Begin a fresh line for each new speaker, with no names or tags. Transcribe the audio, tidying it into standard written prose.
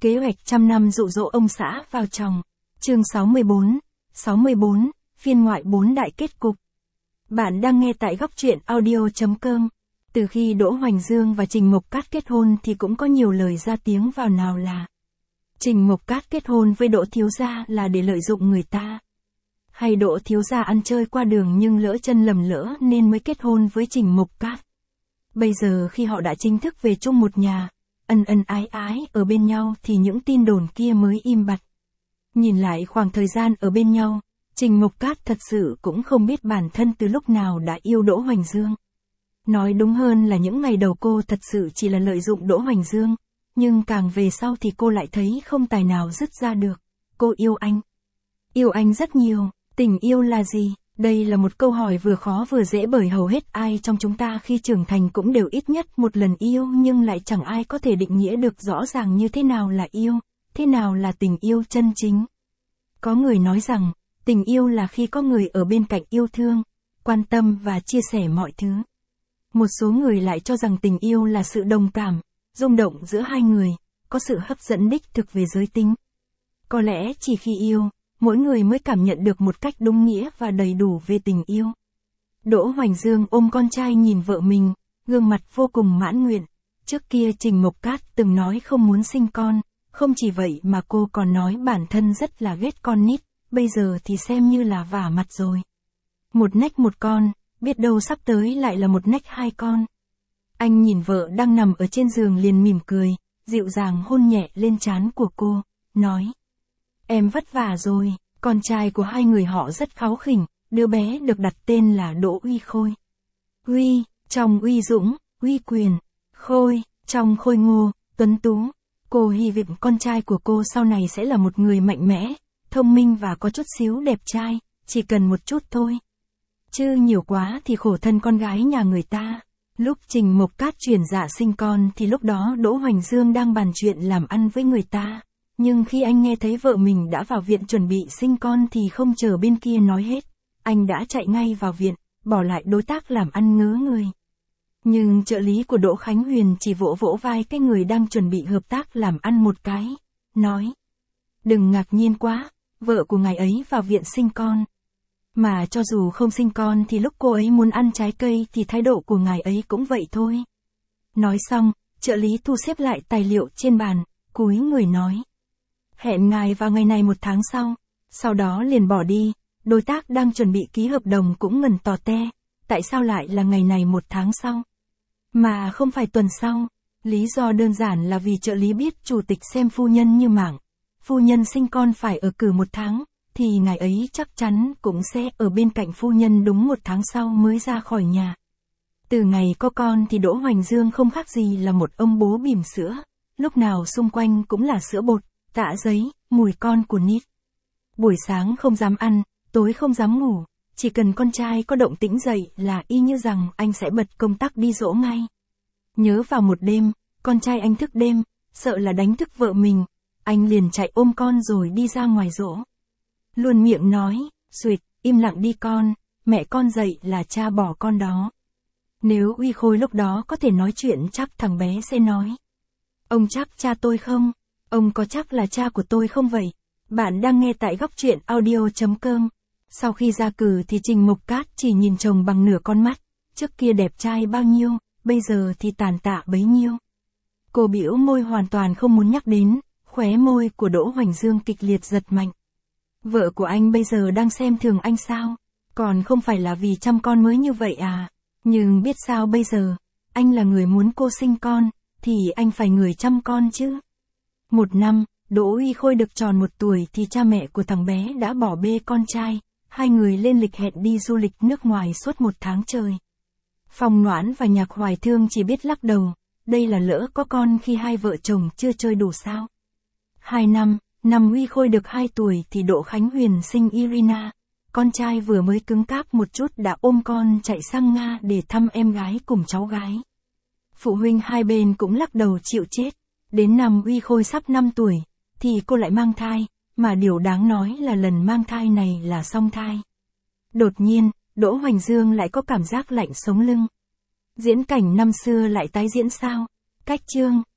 Kế hoạch trăm năm dụ dỗ ông xã vào chồng. Chương 64, phiên ngoại 4 đại kết cục. Bạn đang nghe tại góc truyện audio.com. Từ khi Đỗ Hoành Dương và Trình Mộc Cát kết hôn thì cũng có nhiều lời ra tiếng vào, nào là Trình Mộc Cát kết hôn với Đỗ thiếu gia là để lợi dụng người ta, hay Đỗ thiếu gia ăn chơi qua đường nhưng lỡ chân lầm lỡ nên mới kết hôn với Trình Mộc Cát. Bây giờ khi họ đã chính thức về chung một nhà, ân ân ái ái ở bên nhau thì những tin đồn kia mới im bặt. Nhìn lại khoảng thời gian ở bên nhau, Trình Mộc Cát thật sự cũng không biết bản thân từ lúc nào đã yêu Đỗ Hoành Dương. Nói đúng hơn là những ngày đầu cô thật sự chỉ là lợi dụng Đỗ Hoành Dương, nhưng càng về sau thì cô lại thấy không tài nào dứt ra được. Cô yêu anh. Yêu anh rất nhiều. Tình yêu là gì? Đây là một câu hỏi vừa khó vừa dễ, bởi hầu hết ai trong chúng ta khi trưởng thành cũng đều ít nhất một lần yêu, nhưng lại chẳng ai có thể định nghĩa được rõ ràng như thế nào là yêu, thế nào là tình yêu chân chính. Có người nói rằng, tình yêu là khi có người ở bên cạnh yêu thương, quan tâm và chia sẻ mọi thứ. Một số người lại cho rằng tình yêu là sự đồng cảm, rung động giữa hai người, có sự hấp dẫn đích thực về giới tính. Có lẽ chỉ khi yêu, mỗi người mới cảm nhận được một cách đúng nghĩa và đầy đủ về tình yêu. Đỗ Hoành Dương ôm con trai nhìn vợ mình, gương mặt vô cùng mãn nguyện. Trước kia Trình Mộc Cát từng nói không muốn sinh con, không chỉ vậy mà cô còn nói bản thân rất là ghét con nít, bây giờ thì xem như là vả mặt rồi. Một nách một con, biết đâu sắp tới lại là một nách hai con. Anh nhìn vợ đang nằm ở trên giường liền mỉm cười, dịu dàng hôn nhẹ lên trán của cô, nói: Em vất vả rồi. Con trai của hai người họ rất kháu khỉnh, đứa bé được đặt tên là Đỗ Uy Khôi. Uy, trong uy dũng, uy quyền. Khôi, trong khôi ngô, tuấn tú. Cô hy vọng con trai của cô sau này sẽ là một người mạnh mẽ, thông minh và có chút xíu đẹp trai, chỉ cần một chút thôi. Chứ nhiều quá thì khổ thân con gái nhà người ta. Lúc Trình Mộc Cát chuyển dạ sinh con thì lúc đó Đỗ Hoành Dương đang bàn chuyện làm ăn với người ta. Nhưng khi anh nghe thấy vợ mình đã vào viện chuẩn bị sinh con thì không chờ bên kia nói hết, anh đã chạy ngay vào viện, bỏ lại đối tác làm ăn ngớ người. Nhưng trợ lý của Đỗ Khánh Huyền chỉ vỗ vỗ vai cái người đang chuẩn bị hợp tác làm ăn một cái, nói: Đừng ngạc nhiên quá, vợ của ngài ấy vào viện sinh con. Mà cho dù không sinh con thì lúc cô ấy muốn ăn trái cây thì thái độ của ngài ấy cũng vậy thôi. Nói xong, trợ lý thu xếp lại tài liệu trên bàn, cúi người nói: Hẹn ngài vào ngày này một tháng sau đó liền bỏ đi. Đối tác đang chuẩn bị ký hợp đồng cũng ngần tò te, tại sao lại là ngày này một tháng sau, mà không phải tuần sau? Lý do đơn giản là vì trợ lý biết chủ tịch xem phu nhân như mảng. Phu nhân sinh con phải ở cử một tháng, thì ngài ấy chắc chắn cũng sẽ ở bên cạnh phu nhân đúng một tháng sau mới ra khỏi nhà. Từ ngày có con thì Đỗ Hoành Dương không khác gì là một ông bố bỉm sữa, lúc nào xung quanh cũng là sữa bột, tạ giấy, mùi con của nít. Buổi sáng không dám ăn, tối không dám ngủ, chỉ cần con trai có động tĩnh dậy là y như rằng anh sẽ bật công tắc đi dỗ ngay. Nhớ vào một đêm, con trai anh thức đêm, sợ là đánh thức vợ mình, anh liền chạy ôm con rồi đi ra ngoài dỗ. Luôn miệng nói: Suyệt, im lặng đi con, mẹ con dậy là cha bỏ con đó. Nếu Uy Khôi lúc đó có thể nói chuyện chắc thằng bé sẽ nói: Ông chắc cha tôi không? Ông có chắc là cha của tôi không vậy? Bạn đang nghe tại góc truyện audio.com. Sau khi ra cử thì Trình Mộc Cát chỉ nhìn chồng bằng nửa con mắt, trước kia đẹp trai bao nhiêu, bây giờ thì tàn tạ bấy nhiêu. Cô bĩu môi hoàn toàn không muốn nhắc đến, khóe môi của Đỗ Hoành Dương kịch liệt giật mạnh. Vợ của anh bây giờ đang xem thường anh sao? Còn không phải là vì chăm con mới như vậy à? Nhưng biết sao bây giờ, anh là người muốn cô sinh con, thì anh phải người chăm con chứ. Một năm, Đỗ Uy Khôi được tròn 1 tuổi thì cha mẹ của thằng bé đã bỏ bê con trai, hai người lên lịch hẹn đi du lịch nước ngoài suốt 1 tháng trời. Phong Noãn và Nhạc Hoài Thương chỉ biết lắc đầu, đây là lỡ có con khi hai vợ chồng chưa chơi đủ sao. 2 năm Uy Khôi được 2 tuổi thì Đỗ Khánh Huyền sinh Irina, con trai vừa mới cứng cáp một chút đã ôm con chạy sang Nga để thăm em gái cùng cháu gái. Phụ huynh hai bên cũng lắc đầu chịu chết. Đến năm Uy Khôi sắp 5 tuổi, thì cô lại mang thai, mà điều đáng nói là lần mang thai này là song thai. Đột nhiên, Đỗ Hoành Dương lại có cảm giác lạnh sống lưng. Diễn cảnh năm xưa lại tái diễn sao? Cách chương.